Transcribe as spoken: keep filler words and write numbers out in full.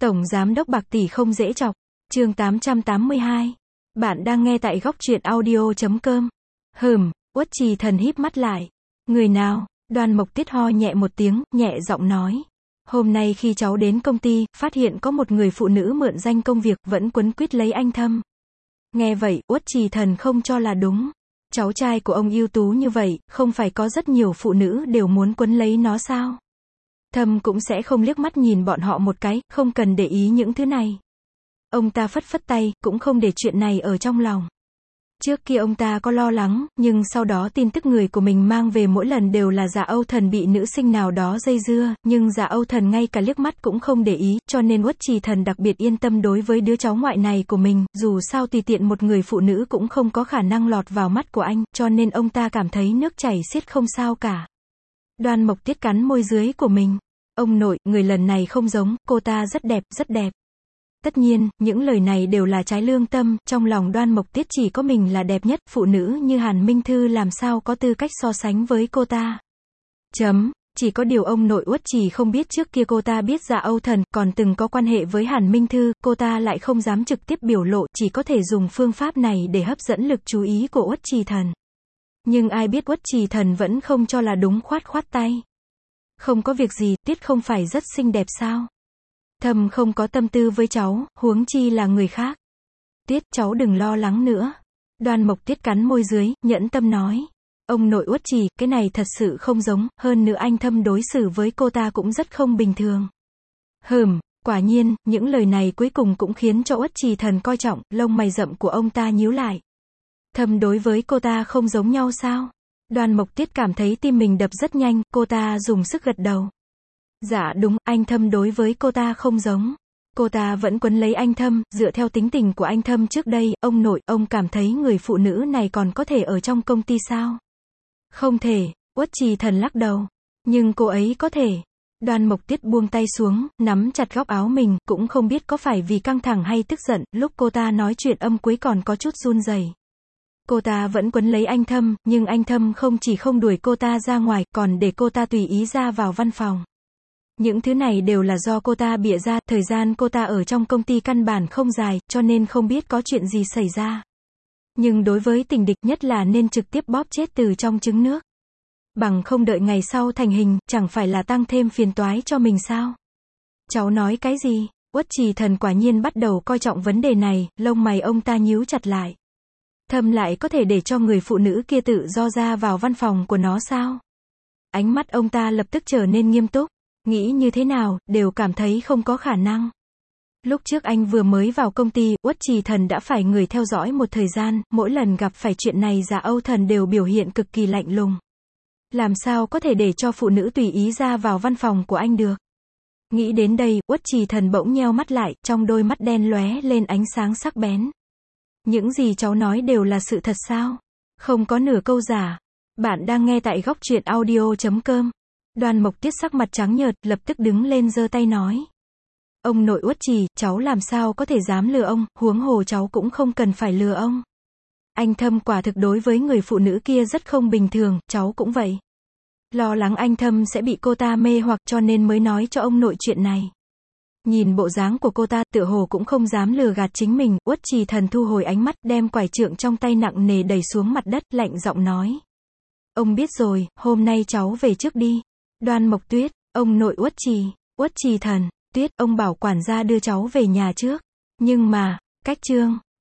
Tổng giám đốc bạc tỷ không dễ chọc. Chương tám trăm tám mươi hai. Bạn đang nghe tại góc truyện audio chấm com. Hừm, Uất Trì Thần híp mắt lại. Người nào? Đoan Mộc Tiết ho nhẹ một tiếng, nhẹ giọng nói. Hôm nay khi cháu đến công ty, phát hiện có một người phụ nữ mượn danh công việc, vẫn quấn quýt lấy anh Thâm. Nghe vậy, Uất Trì Thần không cho là đúng. Cháu trai của ông ưu tú như vậy, không phải có rất nhiều phụ nữ đều muốn quấn lấy nó sao? Thâm cũng sẽ không liếc mắt nhìn bọn họ một cái, không cần để ý những thứ này. Ông ta phất phất tay, cũng không để chuyện này ở trong lòng. Trước kia ông ta có lo lắng, nhưng sau đó tin tức người của mình mang về mỗi lần đều là Dạ Âu Thần bị nữ sinh nào đó dây dưa, nhưng Dạ Âu Thần ngay cả liếc mắt cũng không để ý, cho nên Uất Trì Thần đặc biệt yên tâm đối với đứa cháu ngoại này của mình, dù sao tùy tiện một người phụ nữ cũng không có khả năng lọt vào mắt của anh, cho nên ông ta cảm thấy nước chảy xiết không sao cả. Đoan Mộc Tiết cắn môi dưới của mình. Ông nội, người lần này không giống, cô ta rất đẹp, rất đẹp. Tất nhiên, những lời này đều là trái lương tâm, trong lòng Đoan Mộc Tiết chỉ có mình là đẹp nhất, phụ nữ như Hàn Minh Thư làm sao có tư cách so sánh với cô ta. Chấm, chỉ có điều ông nội Uất Trì không biết trước kia cô ta biết Dạ Âu Thần, còn từng có quan hệ với Hàn Minh Thư, cô ta lại không dám trực tiếp biểu lộ, chỉ có thể dùng phương pháp này để hấp dẫn lực chú ý của Uất Trì Thần. Nhưng ai biết Uất Trì Thần vẫn không cho là đúng, khoát khoát tay. Không có việc gì, Tiết không phải rất xinh đẹp sao? Thâm không có tâm tư với cháu, huống chi là người khác. Tiết, cháu đừng lo lắng nữa. Đoan Mộc Tiết cắn môi dưới, nhẫn tâm nói. Ông nội Uất Trì, cái này thật sự không giống, hơn nữa anh Thâm đối xử với cô ta cũng rất không bình thường. Hừm, quả nhiên, những lời này cuối cùng cũng khiến cho Uất Trì Thần coi trọng, lông mày rậm của ông ta nhíu lại. Thâm đối với cô ta không giống nhau sao? Đoan Mộc Tiết cảm thấy tim mình đập rất nhanh, cô ta dùng sức gật đầu. Dạ đúng, anh Thâm đối với cô ta không giống. Cô ta vẫn quấn lấy anh Thâm, dựa theo tính tình của anh Thâm trước đây, ông nội, ông cảm thấy người phụ nữ này còn có thể ở trong công ty sao? Không thể, Uất Trì Thần lắc đầu. Nhưng cô ấy có thể. Đoan Mộc Tiết buông tay xuống, nắm chặt góc áo mình, cũng không biết có phải vì căng thẳng hay tức giận, lúc cô ta nói chuyện âm cuối còn có chút run rẩy. Cô ta vẫn quấn lấy anh Thâm, nhưng anh Thâm không chỉ không đuổi cô ta ra ngoài, còn để cô ta tùy ý ra vào văn phòng. Những thứ này đều là do cô ta bịa ra, thời gian cô ta ở trong công ty căn bản không dài, cho nên không biết có chuyện gì xảy ra. Nhưng đối với tình địch nhất là nên trực tiếp bóp chết từ trong trứng nước. Bằng không đợi ngày sau thành hình, chẳng phải là tăng thêm phiền toái cho mình sao? Cháu nói cái gì? Uất Trì Thần quả nhiên bắt đầu coi trọng vấn đề này, lông mày ông ta nhíu chặt lại. Thâm lại có thể để cho người phụ nữ kia tự do ra vào văn phòng của nó sao? Ánh mắt ông ta lập tức trở nên nghiêm túc. Nghĩ như thế nào, đều cảm thấy không có khả năng. Lúc trước anh vừa mới vào công ty, Uất Trì Thần đã phải người theo dõi một thời gian, mỗi lần gặp phải chuyện này Dạ Âu Thần đều biểu hiện cực kỳ lạnh lùng. Làm sao có thể để cho phụ nữ tùy ý ra vào văn phòng của anh được? Nghĩ đến đây, Uất Trì Thần bỗng nheo mắt lại, trong đôi mắt đen lóe lên ánh sáng sắc bén. Những gì cháu nói đều là sự thật sao? Không có nửa câu giả. Bạn đang nghe tại góc truyện audio chấm com. Đoan Mộc Tiết sắc mặt trắng nhợt, lập tức đứng lên giơ tay nói. Ông nội Uất Trì, cháu làm sao có thể dám lừa ông, huống hồ cháu cũng không cần phải lừa ông. Anh Thâm quả thực đối với người phụ nữ kia rất không bình thường, cháu cũng vậy. Lo lắng anh Thâm sẽ bị cô ta mê hoặc cho nên mới nói cho ông nội chuyện này. Nhìn bộ dáng của cô ta, tựa hồ cũng không dám lừa gạt chính mình, Uất Trì Thần thu hồi ánh mắt, đem quải trượng trong tay nặng nề đẩy xuống mặt đất, lạnh giọng nói. Ông biết rồi, hôm nay cháu về trước đi. Đoan Mộc Tuyết, ông nội Uất Trì, Uất Trì Thần, Tuyết, ông bảo quản gia đưa cháu về nhà trước. Nhưng mà, cách chương,